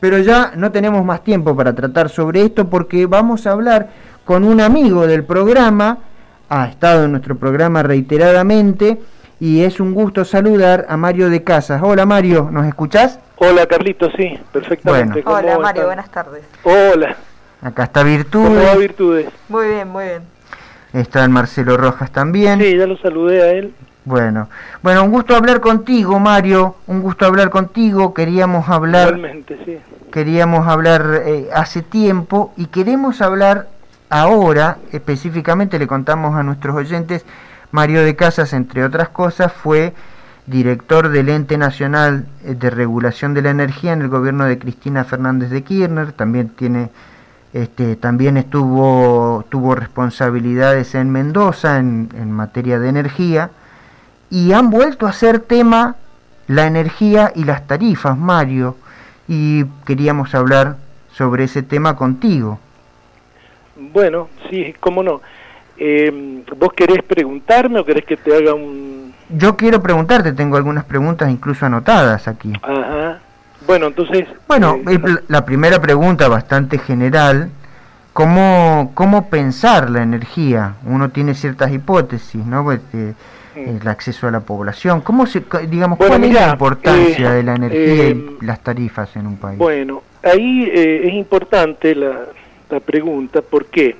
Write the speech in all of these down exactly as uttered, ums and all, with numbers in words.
Pero ya no tenemos más tiempo para tratar sobre esto porque vamos a hablar con un amigo del programa, ha estado en nuestro programa reiteradamente y es un gusto saludar a Mario de Casas. Hola Mario, ¿nos escuchás? Hola Carlitos, sí, perfectamente. Bueno. Hola Mario, están? buenas tardes. Hola. Acá está Virtudes. ¿Cómo va Virtudes? Muy bien, muy bien. Está el Marcelo Rojas también. Sí, ya lo saludé a él. Bueno, bueno, un gusto hablar contigo, Mario, un gusto hablar contigo, queríamos hablar, Realmente, sí. queríamos hablar eh, hace tiempo y queremos hablar ahora, específicamente le contamos a nuestros oyentes, Mario de Casas, entre otras cosas, fue director del Ente Nacional de Regulación de la Energía en el gobierno de Cristina Fernández de Kirchner, también tiene, este, también estuvo, tuvo responsabilidades en Mendoza en, en materia de energía. Y han vuelto a ser tema la energía y las tarifas, Mario, y queríamos hablar sobre ese tema contigo. Bueno, sí, cómo no. Eh, ¿Vos querés preguntarme o querés que te haga un...? Yo quiero preguntarte, tengo algunas preguntas incluso anotadas aquí. Ajá. Bueno, entonces... Bueno, eh, la primera pregunta bastante general, ¿cómo, cómo pensar la energía? Uno tiene ciertas hipótesis, ¿no? Pues, eh, el acceso a la población, ¿cómo se, digamos, bueno, cuál mirá, es la importancia eh, de la energía eh, y las tarifas en un país? Bueno, ahí eh, es importante la, la pregunta, ¿por qué?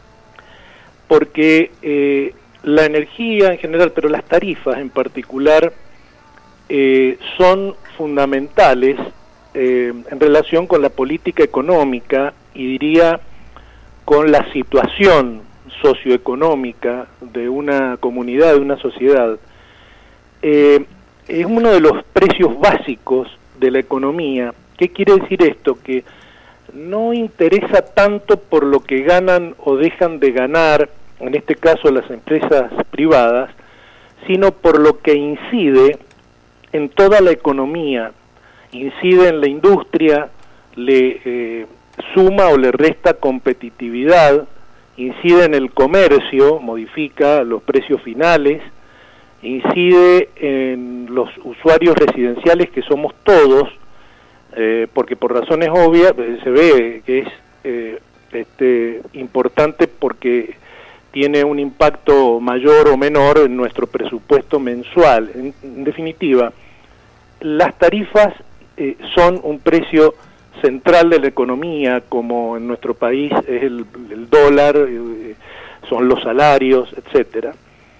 Porque eh, la energía en general, pero las tarifas en particular, eh, son fundamentales eh, en relación con la política económica y diría con la situación socioeconómica de una comunidad, de una sociedad. Eh, es uno de los precios básicos de la economía. ¿Qué quiere decir esto? Que no interesa tanto por lo que ganan o dejan de ganar, en este caso las empresas privadas, sino por lo que incide en toda la economía, incide en la industria, le eh, suma o le resta competitividad, incide en el comercio, modifica los precios finales, incide en los usuarios residenciales que somos todos, eh, porque por razones obvias eh, se ve que es eh, este, importante porque tiene un impacto mayor o menor en nuestro presupuesto mensual. En, en definitiva, las tarifas eh, son un precio central de la economía, como en nuestro país es el, el dólar, eh, son los salarios, etcétera.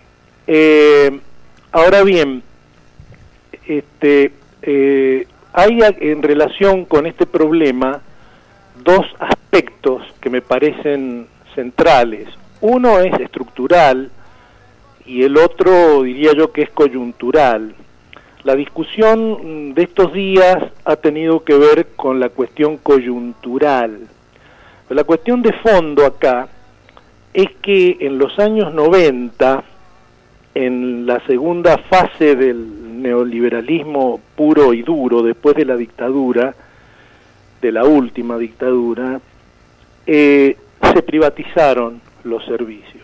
Eh, ahora bien, este, eh, hay en relación con este problema dos aspectos que me parecen centrales. Uno es estructural y el otro diría yo que es coyuntural. La discusión de estos días ha tenido que ver con la cuestión coyuntural. La cuestión de fondo acá es que en los años noventa, en la segunda fase del neoliberalismo puro y duro, después de la dictadura, de la última dictadura, eh, se privatizaron los servicios.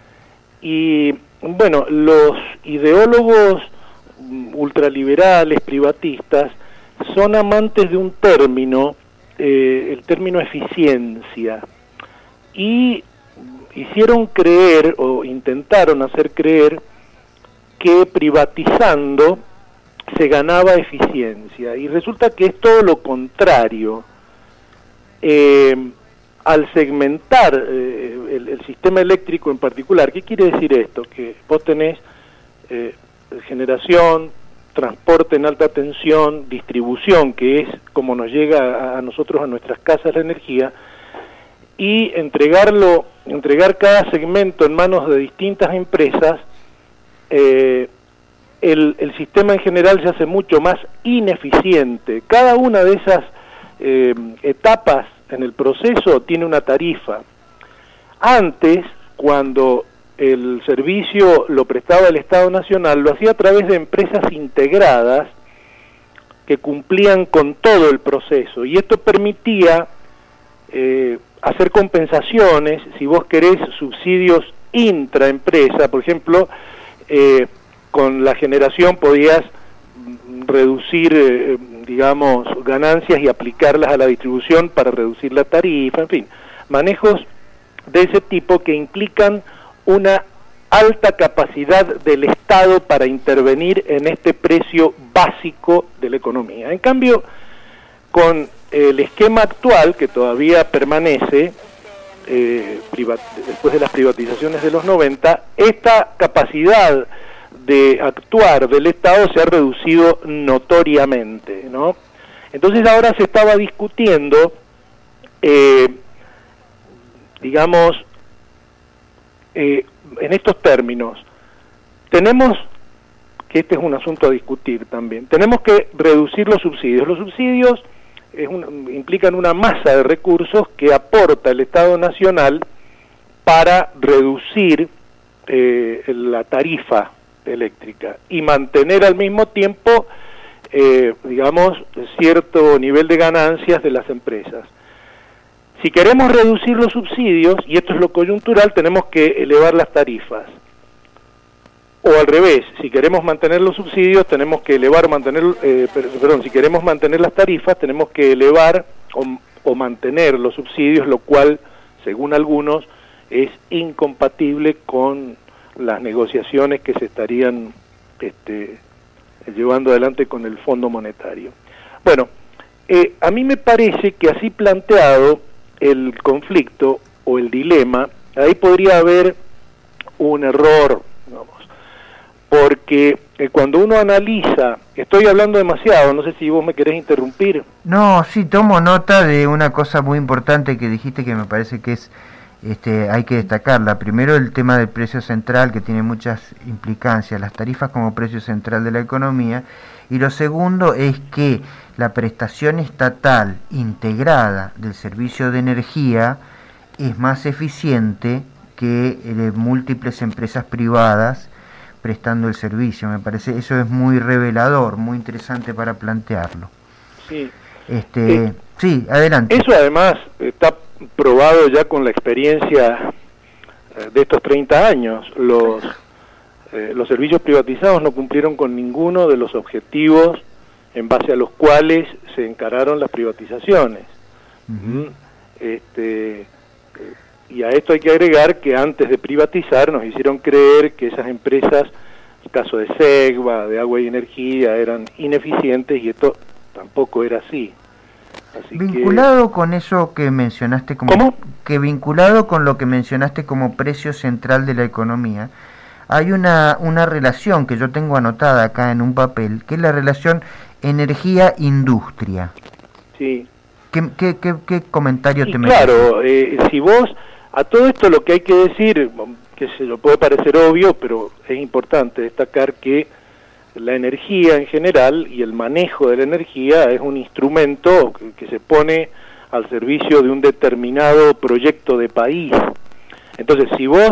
Y bueno, los ideólogos ultraliberales, privatistas, son amantes de un término, eh, el término eficiencia, y hicieron creer, o intentaron hacer creer, que privatizando se ganaba eficiencia, y resulta que es todo lo contrario. Eh, al segmentar eh, el, el sistema eléctrico en particular, ¿qué quiere decir esto? Que vos tenés eh, generación, transporte en alta tensión, distribución, que es como nos llega a, a nosotros a nuestras casas la energía, y entregarlo, entregar cada segmento en manos de distintas empresas, eh, el, el sistema en general se hace mucho más ineficiente. Cada una de esas eh, etapas en el proceso tiene una tarifa. Antes, cuando el servicio lo prestaba el Estado Nacional, lo hacía a través de empresas integradas que cumplían con todo el proceso, y esto permitía eh, hacer compensaciones, si vos querés, subsidios intraempresa. Por ejemplo, eh, con la generación podías reducir eh, digamos, ganancias y aplicarlas a la distribución para reducir la tarifa, en fin, manejos de ese tipo que implican una alta capacidad del Estado para intervenir en este precio básico de la economía. En cambio, con el esquema actual, que todavía permanece, eh, después de las privatizaciones de los noventa, esta capacidad de actuar del Estado se ha reducido notoriamente, ¿no? Entonces ahora se estaba discutiendo, eh, digamos, eh, en estos términos, tenemos, que este es un asunto a discutir también, tenemos que reducir los subsidios. Los subsidios es un, implican una masa de recursos que aporta el Estado Nacional para reducir eh, la tarifa eléctrica y mantener al mismo tiempo, eh, digamos, cierto nivel de ganancias de las empresas. Si queremos reducir los subsidios, y esto es lo coyuntural, tenemos que elevar las tarifas. O al revés, si queremos mantener los subsidios, tenemos que elevar, mantener, eh, perdón, si queremos mantener las tarifas, tenemos que elevar o, o mantener los subsidios, lo cual, según algunos, es incompatible con las negociaciones que se estarían este, llevando adelante con el Fondo Monetario. Bueno, eh, a mí me parece que así planteado el conflicto o el dilema, ahí podría haber un error, digamos, porque eh, cuando uno analiza, estoy hablando demasiado, no sé si vos me querés interrumpir. No, sí, tomo nota de una cosa muy importante que dijiste que me parece que es Este, hay que destacarla. Primero, el tema del precio central, que tiene muchas implicancias, las tarifas como precio central de la economía, y lo segundo es que la prestación estatal integrada del servicio de energía es más eficiente que eh, múltiples empresas privadas prestando el servicio. Me parece eso es muy revelador, muy interesante para plantearlo. Sí, este, eh, sí, adelante. Eso además está probado ya con la experiencia de estos treinta años. Los, eh, los servicios privatizados no cumplieron con ninguno de los objetivos en base a los cuales se encararon las privatizaciones. Uh-huh. Este, y a esto hay que agregar que antes de privatizar nos hicieron creer que esas empresas, el caso de Segva, de Agua y Energía, eran ineficientes, y esto tampoco era así. Así vinculado que... con eso que mencionaste como ¿Cómo? que vinculado con lo que mencionaste como precio central de la economía, hay una una relación que yo tengo anotada acá en un papel, que es la relación energía-industria. Sí. ¿Qué, qué, qué, qué comentario y te claro, eh, si vos, a todo esto lo que hay que decir, que se lo puede parecer obvio, pero es importante destacar que la energía en general y el manejo de la energía es un instrumento que, que se pone al servicio de un determinado proyecto de país. Entonces, si vos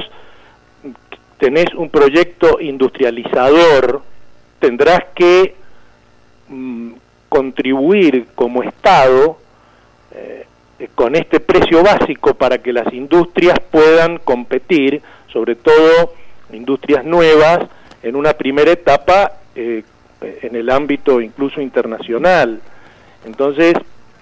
tenés un proyecto industrializador, tendrás que mm, contribuir como Estado eh, con este precio básico para que las industrias puedan competir, sobre todo industrias nuevas, en una primera etapa eh, en el ámbito incluso internacional. Entonces,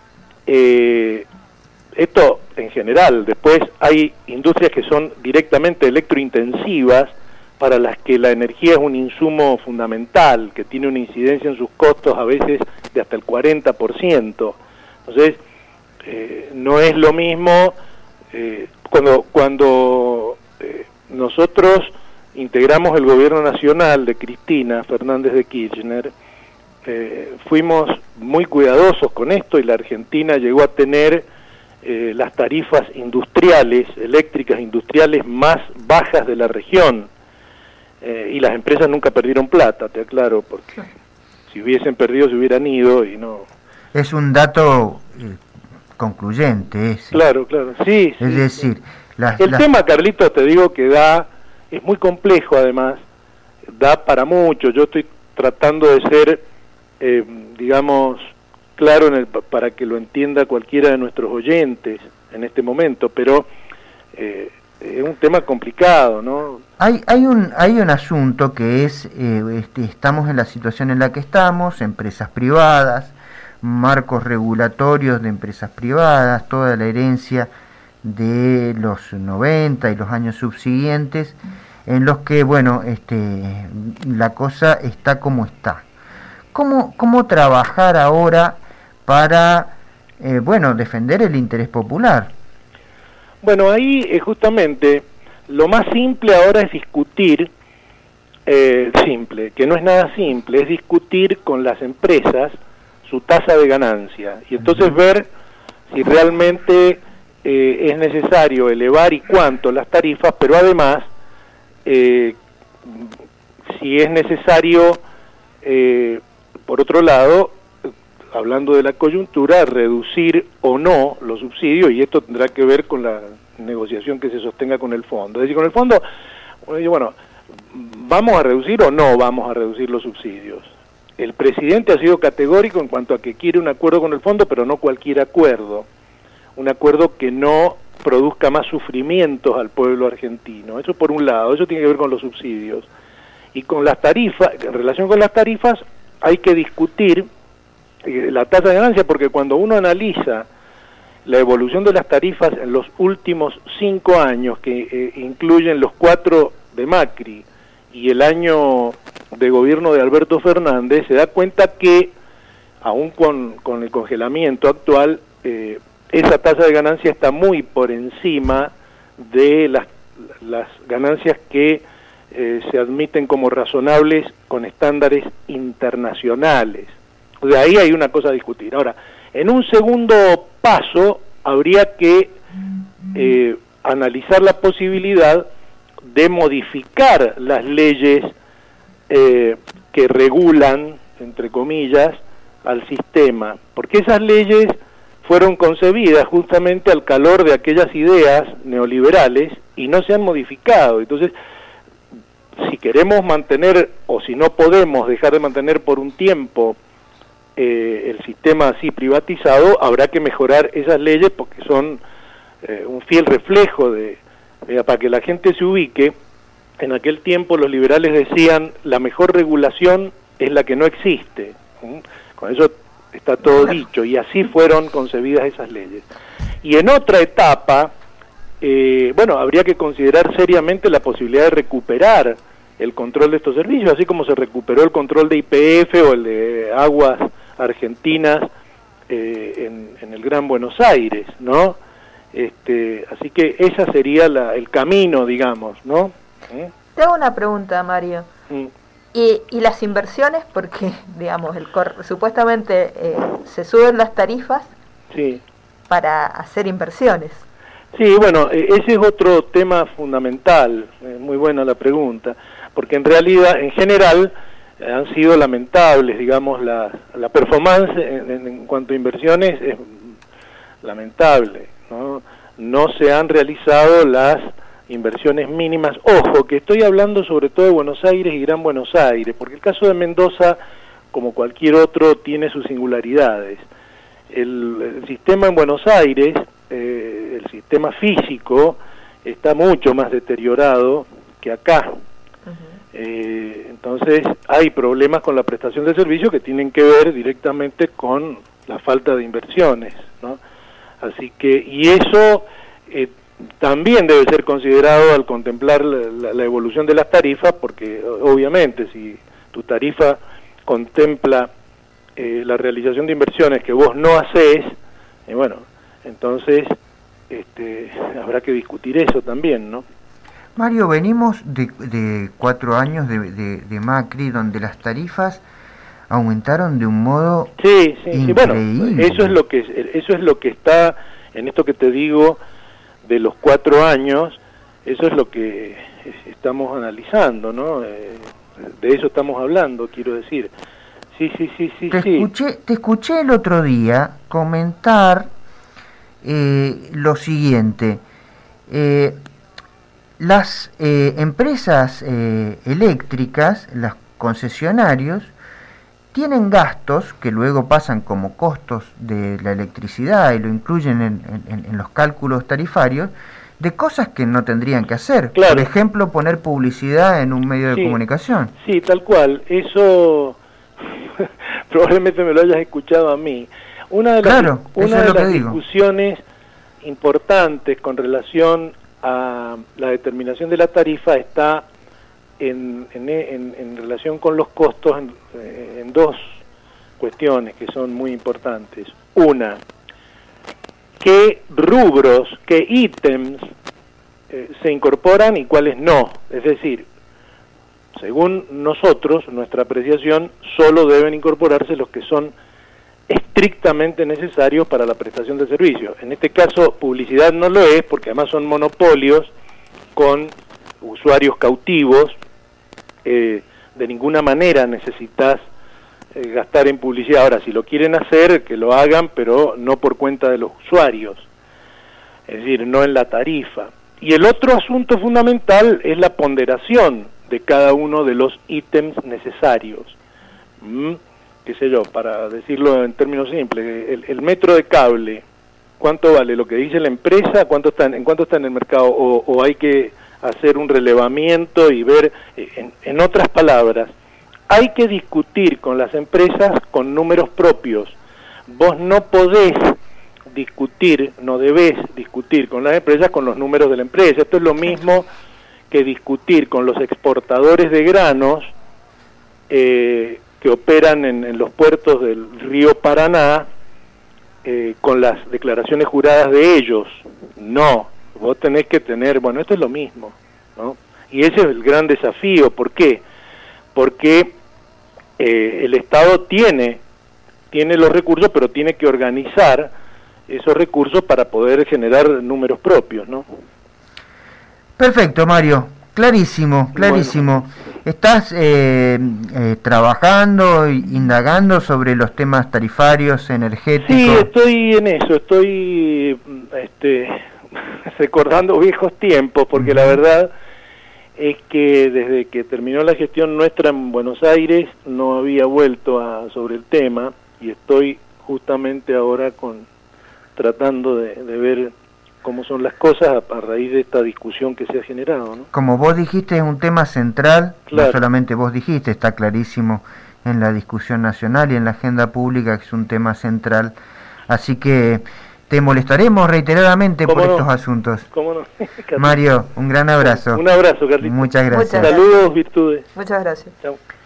eh, esto en general. Después hay industrias que son directamente electrointensivas, para las que la energía es un insumo fundamental, que tiene una incidencia en sus costos a veces de hasta el cuarenta por ciento. Entonces, eh, no es lo mismo eh, cuando, cuando eh, nosotros integramos el gobierno nacional de Cristina Fernández de Kirchner, eh, fuimos muy cuidadosos con esto, y la Argentina llegó a tener eh, las tarifas industriales, eléctricas industriales más bajas de la región, eh, y las empresas nunca perdieron plata, te aclaro, porque si hubiesen perdido se hubieran ido y no... Es un dato eh, concluyente ese. Claro, claro, sí. Es sí, decir, sí. Las, el las... tema, Carlitos, te digo que da... es muy complejo además, da para mucho. Yo estoy tratando de ser, eh, digamos, claro en el, para que lo entienda cualquiera de nuestros oyentes en este momento, pero eh, es un tema complicado, ¿no? Hay, hay, un, hay un asunto que es, eh, este, estamos en la situación en la que estamos, empresas privadas, marcos regulatorios de empresas privadas, toda la herencia de los noventa y los años subsiguientes, en los que, bueno, este, la cosa está como está. ¿Cómo, cómo trabajar ahora para, eh, bueno, defender el interés popular? Bueno, ahí eh, justamente lo más simple ahora es discutir, eh, simple, que no es nada simple, es discutir con las empresas su tasa de ganancia y entonces ver si realmente eh, es necesario elevar y cuánto las tarifas, pero además eh, si es necesario, eh, por otro lado, hablando de la coyuntura, reducir o no los subsidios, y esto tendrá que ver con la negociación que se sostenga con el fondo. Es decir, con el fondo, uno dice, bueno, ¿vamos a reducir o no vamos a reducir los subsidios? El presidente ha sido categórico en cuanto a que quiere un acuerdo con el fondo, pero no cualquier acuerdo. Un acuerdo que no produzca más sufrimientos al pueblo argentino. Eso por un lado, eso tiene que ver con los subsidios. Y con las tarifas, en relación con las tarifas, hay que discutir la tasa de ganancia, porque cuando uno analiza la evolución de las tarifas en los últimos cinco años, que eh, incluyen los cuatro de Macri y el año de gobierno de Alberto Fernández, se da cuenta que, aún con, con el congelamiento actual, eh, esa tasa de ganancia está muy por encima de las, las ganancias que eh, se admiten como razonables con estándares internacionales. O sea, ahí hay una cosa a discutir. Ahora, en un segundo paso, habría que eh, analizar la posibilidad de modificar las leyes eh, que regulan, entre comillas, al sistema, porque esas leyes fueron concebidas justamente al calor de aquellas ideas neoliberales y no se han modificado. Entonces, si queremos mantener, o si no podemos dejar de mantener por un tiempo Eh, el sistema así privatizado, habrá que mejorar esas leyes porque son eh, un fiel reflejo de, de, para que la gente se ubique. En aquel tiempo los liberales decían, la mejor regulación es la que no existe. ¿Mm? Con eso está todo dicho, y así fueron concebidas esas leyes. Y en otra etapa, eh, bueno, habría que considerar seriamente la posibilidad de recuperar el control de estos servicios, así como se recuperó el control de Y P F o el de Aguas Argentinas eh, en, en el Gran Buenos Aires, ¿no? Este, así que esa sería la, el camino, digamos, ¿no? ¿Eh? Te hago una pregunta, Mario. Mm. ¿Y, y las inversiones? Porque, digamos, el cor supuestamente eh, se suben las tarifas sí. para hacer inversiones. Sí, bueno, eh, ese es otro tema fundamental, eh, muy buena la pregunta, porque en realidad, en general, eh, han sido lamentables, digamos, la, la performance en, en, en cuanto a inversiones es lamentable, ¿no? No se han realizado las inversiones mínimas. Ojo, que estoy hablando sobre todo de Buenos Aires y Gran Buenos Aires, porque el caso de Mendoza, como cualquier otro, tiene sus singularidades. El, el sistema en Buenos Aires, eh, el sistema físico, está mucho más deteriorado que acá. Uh-huh. eh, entonces hay problemas con la prestación de servicios que tienen que ver directamente con la falta de inversiones, ¿no? Así que, y eso eh, también debe ser considerado al contemplar la, la, la evolución de las tarifas, porque obviamente si tu tarifa contempla eh, la realización de inversiones que vos no hacés, eh, bueno, entonces este, habrá que discutir eso también, ¿no? Mario, venimos de, de cuatro años de, de, de Macri, donde las tarifas aumentaron de un modo sí, sí, increíble. Sí, bueno, eso es lo que eso es lo que está en esto que te digo de los cuatro años, eso es lo que estamos analizando, ¿no? Eh, de eso estamos hablando, quiero decir. Sí, sí, sí, sí, te sí. Escuché, te escuché el otro día comentar eh, lo siguiente. Eh, las eh, empresas eh, eléctricas, los concesionarios, tienen gastos que luego pasan como costos de la electricidad y lo incluyen en, en, en los cálculos tarifarios, de cosas que no tendrían que hacer. Claro. Por ejemplo, poner publicidad en un medio de sí, comunicación. Sí, tal cual. Eso probablemente me lo hayas escuchado a mí. Una de las, claro, una de las discusiones importantes con relación a la determinación de la tarifa está en, en, en, en relación con los costos en, en dos cuestiones que son muy importantes. Una, qué rubros, qué ítems eh, se incorporan y cuáles no. Es decir, según nosotros, nuestra apreciación, solo deben incorporarse los que son estrictamente necesarios para la prestación de servicios. En este caso, publicidad no lo es, porque además son monopolios con usuarios cautivos. Eh, de ninguna manera necesitas eh, gastar en publicidad. Ahora, si lo quieren hacer, que lo hagan, pero no por cuenta de los usuarios, es decir, no en la tarifa. Y el otro asunto fundamental es la ponderación de cada uno de los ítems necesarios. ¿Mm? Qué sé yo, para decirlo en términos simples, el, el metro de cable, ¿cuánto vale? Lo que dice la empresa, ¿cuánto está en, en cuánto está en el mercado? O, o hay que hacer un relevamiento y ver, en, en otras palabras, hay que discutir con las empresas con números propios. Vos no podés discutir, no debés discutir con las empresas con los números de la empresa. Esto es lo mismo que discutir con los exportadores de granos eh, que operan en, en los puertos del río Paraná eh, con las declaraciones juradas de ellos. No, vos tenés que tener, bueno, esto es lo mismo, ¿no? Y ese es el gran desafío. ¿Por qué? Porque eh, el Estado tiene, tiene los recursos, pero tiene que organizar esos recursos para poder generar números propios, ¿no? Perfecto, Mario. Clarísimo, clarísimo. Bueno. ¿Estás eh, eh, trabajando, indagando sobre los temas tarifarios, energéticos? Sí, estoy en eso, estoy este, recordando viejos tiempos, porque uh-huh. la verdad es que desde que terminó la gestión nuestra en Buenos Aires no había vuelto a sobre el tema, y estoy justamente ahora con tratando de, de ver cómo son las cosas a, a raíz de esta discusión que se ha generado, ¿no? Como vos dijiste, es un tema central, claro. No solamente vos dijiste, está clarísimo en la discusión nacional y en la agenda pública que es un tema central, así que te molestaremos reiteradamente por no? estos asuntos. ¿Cómo no? Mario, un gran abrazo. Un abrazo, Carlitos. Muchas gracias. Muchas gracias. Saludos, virtudes. Muchas gracias. Chao.